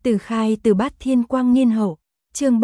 Từ Khai Từ Bát Thiên Quang Niên Hậu, chương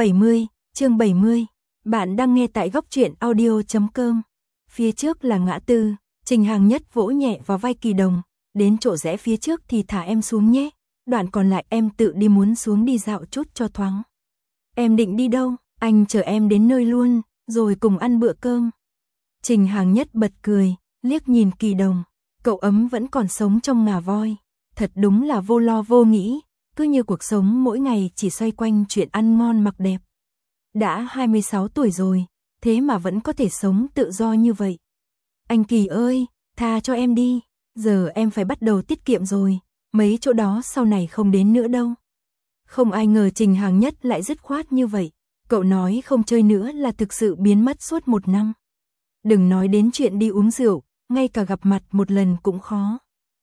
70. Bạn đang nghe tại góc truyện audio.com. Phía trước là ngã tư, Trình Hàng Nhất vỗ nhẹ vào vai Kỳ Đồng, đến chỗ rẽ phía trước thì thả em xuống nhé, đoạn còn lại em tự đi, muốn xuống đi dạo chút cho thoáng. Em định đi đâu? Anh chờ em đến nơi luôn, rồi cùng ăn bữa cơm. Trình Hàng Nhất bật cười, liếc nhìn Kỳ Đồng, cậu ấm vẫn còn sống trong ngà voi, thật đúng là vô lo vô nghĩ, cứ như cuộc sống mỗi ngày chỉ xoay quanh chuyện ăn ngon mặc đẹp. Đã 26 tuổi rồi, thế mà vẫn có thể sống tự do như vậy. Anh Kỳ ơi, tha cho em đi, giờ em phải bắt đầu tiết kiệm rồi, mấy chỗ đó sau này không đến nữa đâu. Không ai ngờ Trình Hàng Nhất lại dứt khoát như vậy, cậu nói không chơi nữa là thực sự biến mất suốt 1 năm. Đừng nói đến chuyện đi uống rượu, ngay cả gặp mặt một lần cũng khó.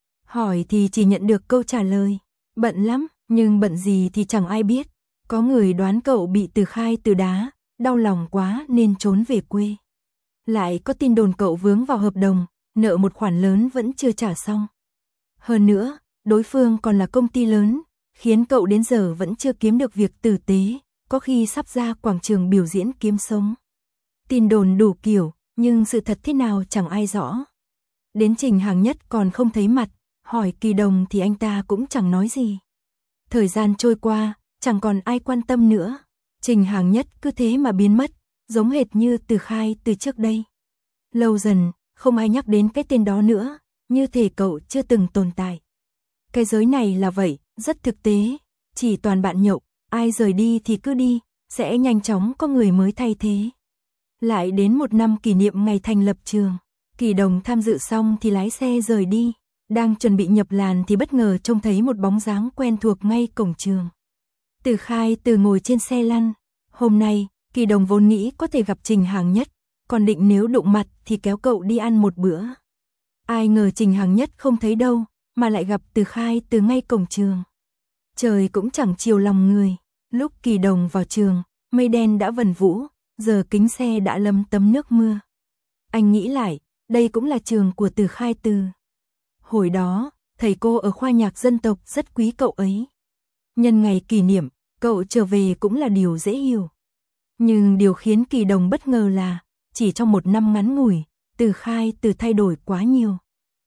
Hỏi thì chỉ nhận được câu trả lời, bận lắm, nhưng bận gì thì chẳng ai biết. Có người đoán cậu bị Từ Khai Từ đá, đau lòng quá nên trốn về quê. Lại có tin đồn cậu vướng vào hợp đồng, nợ một khoản lớn vẫn chưa trả xong. Hơn nữa, đối phương còn là công ty lớn, khiến cậu đến giờ vẫn chưa kiếm được việc tử tế, có khi sắp ra quảng trường biểu diễn kiếm sống. Tin đồn đủ kiểu, nhưng sự thật thế nào chẳng ai rõ. Đến Trình Hàng Nhất còn không thấy mặt, hỏi Kỳ Đồng thì anh ta cũng chẳng nói gì. Thời gian trôi qua, chẳng còn ai quan tâm nữa. Trình Hàng Nhất cứ thế mà biến mất, giống hệt như Từ Khai Từ trước đây. Lâu dần, không ai nhắc đến cái tên đó nữa, như thể cậu chưa từng tồn tại. Cái giới này là vậy, rất thực tế, chỉ toàn bạn nhậu, ai rời đi thì cứ đi, sẽ nhanh chóng có người mới thay thế. Lại đến 1 năm kỷ niệm ngày thành lập trường, Kỳ Đồng tham dự xong thì lái xe rời đi, đang chuẩn bị nhập làn thì bất ngờ trông thấy một bóng dáng quen thuộc ngay cổng trường. Từ Khai Từ ngồi trên xe lăn, hôm nay, Kỳ Đồng vốn nghĩ có thể gặp Trình Hàng Nhất, còn định nếu đụng mặt thì kéo cậu đi ăn một bữa. Ai ngờ Trình Hàng Nhất không thấy đâu, mà lại gặp Từ Khai Từ ngay cổng trường. Trời cũng chẳng chiều lòng người, lúc Kỳ Đồng vào trường, mây đen đã vần vũ, giờ kính xe đã lấm tấm nước mưa. Anh nghĩ lại, đây cũng là trường của Từ Khai Từ. Hồi đó, thầy cô ở khoa nhạc dân tộc rất quý cậu ấy. Nhân ngày kỷ niệm, cậu trở về cũng là điều dễ hiểu. Nhưng điều khiến Kỳ Đồng bất ngờ là, chỉ trong 1 năm ngắn ngủi, Từ Khai Từ thay đổi quá nhiều.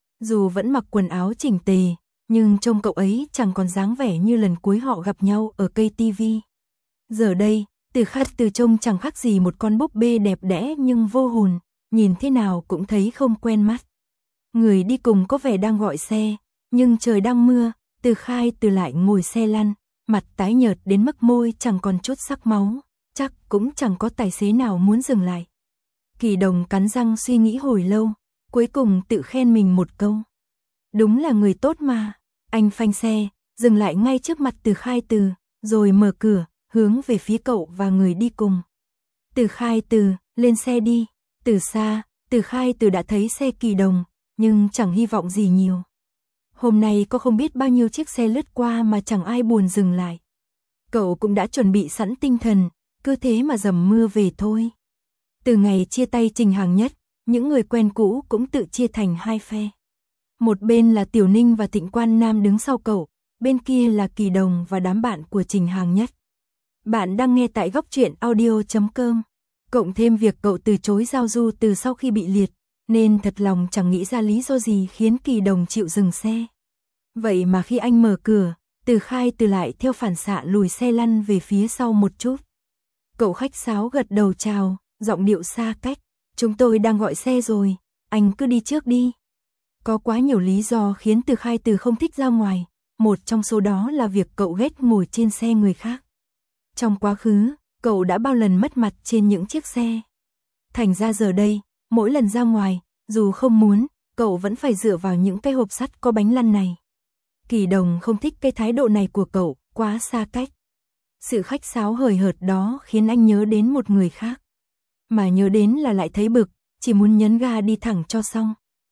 Dù vẫn mặc quần áo chỉnh tề, nhưng trông cậu ấy chẳng còn dáng vẻ như lần cuối họ gặp nhau ở cây tivi. Giờ đây, Từ Khai Từ trông chẳng khác gì một con búp bê đẹp đẽ nhưng vô hồn, nhìn thế nào cũng thấy không quen mắt. Người đi cùng có vẻ đang gọi xe, nhưng trời đang mưa, Từ Khai Từ lại ngồi xe lăn, mặt tái nhợt đến mức môi chẳng còn chút sắc máu, chắc cũng chẳng có tài xế nào muốn dừng lại. Kỳ Đồng cắn răng suy nghĩ hồi lâu, cuối cùng tự khen mình một câu. Đúng là người tốt mà. Anh phanh xe, dừng lại ngay trước mặt Từ Khai Từ, rồi mở cửa, hướng về phía cậu và người đi cùng. Từ Khai Từ, lên xe đi. Từ xa, Từ Khai Từ đã thấy xe Kỳ Đồng, nhưng chẳng hy vọng gì nhiều. Hôm nay có không biết bao nhiêu chiếc xe lướt qua mà chẳng ai buồn dừng lại. Cậu cũng đã chuẩn bị sẵn tinh thần, cứ thế mà dầm mưa về thôi. Từ ngày chia tay Trình Hàng Nhất, những người quen cũ cũng tự chia thành 2 phe. Một bên là Tiểu Ninh và Thịnh Quan Nam đứng sau cậu, bên kia là Kỳ Đồng và đám bạn của Trình Hàng Nhất. Bạn đang nghe tại góc truyện audio.com. Cộng thêm việc cậu từ chối giao du từ sau khi bị liệt, nên thật lòng chẳng nghĩ ra lý do gì khiến Kỳ Đồng chịu dừng xe. Vậy mà khi anh mở cửa, Từ Khai Từ lại theo phản xạ lùi xe lăn về phía sau một chút. Cậu khách sáo gật đầu chào, giọng điệu xa cách. Chúng tôi đang gọi xe rồi, anh cứ đi trước đi. Có quá nhiều lý do khiến Từ Khai Từ không thích ra ngoài, một trong số đó là việc cậu ghét ngồi trên xe người khác. Trong quá khứ, cậu đã bao lần mất mặt trên những chiếc xe. Thành ra giờ đây, mỗi lần ra ngoài, dù không muốn, cậu vẫn phải dựa vào những cái hộp sắt có bánh lăn này. Kỳ Đồng không thích cái thái độ này của cậu, quá xa cách. Sự khách sáo hời hợt đó khiến anh nhớ đến một người khác. Mà nhớ đến là lại thấy bực, chỉ muốn nhấn ga đi thẳng cho xong.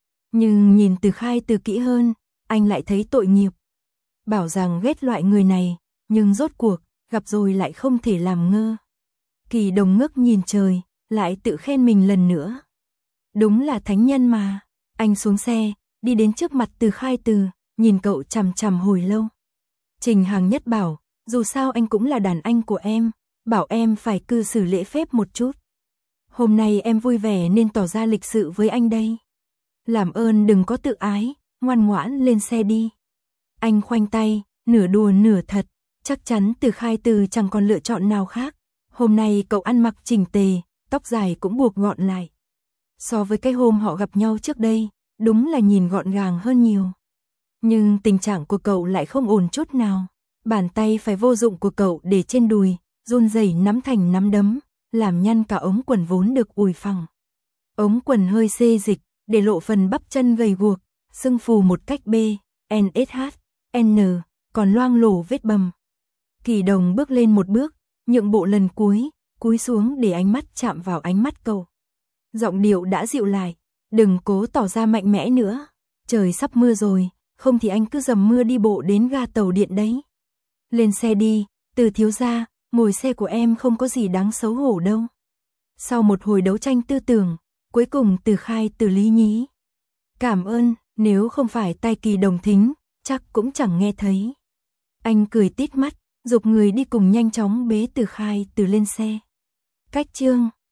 Nhưng nhìn Từ Khai Từ kỹ hơn, anh lại thấy tội nghiệp. Bảo rằng ghét loại người này, nhưng rốt cuộc, gặp rồi lại không thể làm ngơ. Kỳ Đồng ngước nhìn trời, lại tự khen mình lần nữa. Đúng là thánh nhân mà. Anh xuống xe, đi đến trước mặt Từ Khai Từ, nhìn cậu chằm chằm hồi lâu. Trình Hàng Nhất bảo, Dù sao anh cũng là đàn anh của em, bảo em phải cư xử lễ phép một chút. Hôm nay em vui vẻ nên tỏ ra lịch sự với anh đây. Làm ơn đừng có tự ái, ngoan ngoãn lên xe đi. Anh khoanh tay, nửa đùa nửa thật, chắc chắn Từ Khai Từ chẳng còn lựa chọn nào khác. Hôm nay cậu ăn mặc chỉnh tề, tóc dài cũng buộc gọn lại. So với cái hôm họ gặp nhau trước đây, đúng là nhìn gọn gàng hơn nhiều. Nhưng tình trạng của cậu lại không ổn chút nào. Bàn tay phải vô dụng của cậu để trên đùi, run rẩy nắm thành nắm đấm, làm nhăn cả ống quần vốn được ùi phẳng. Ống quần hơi xê dịch, để lộ phần bắp chân gầy guộc, sưng phù một cách BNSH-N, còn loang lổ vết bầm. Kỳ Đồng bước lên một bước, nhượng bộ lần cuối, cúi xuống để ánh mắt chạm vào ánh mắt cậu. Giọng điệu đã dịu lại, đừng cố tỏ ra mạnh mẽ nữa. Trời sắp mưa rồi, không thì anh cứ dầm mưa đi bộ đến ga tàu điện đấy. Lên xe đi, Từ thiếu gia, ngồi xe của em không có gì đáng xấu hổ đâu. Sau một hồi đấu tranh tư tưởng, cuối cùng Từ Khai Từ lý nhí. Cảm ơn, nếu không phải tai Kỳ Đồng thính, chắc cũng chẳng nghe thấy. Anh cười tít mắt, giục người đi cùng nhanh chóng bế Từ Khai Từ lên xe. Cách chương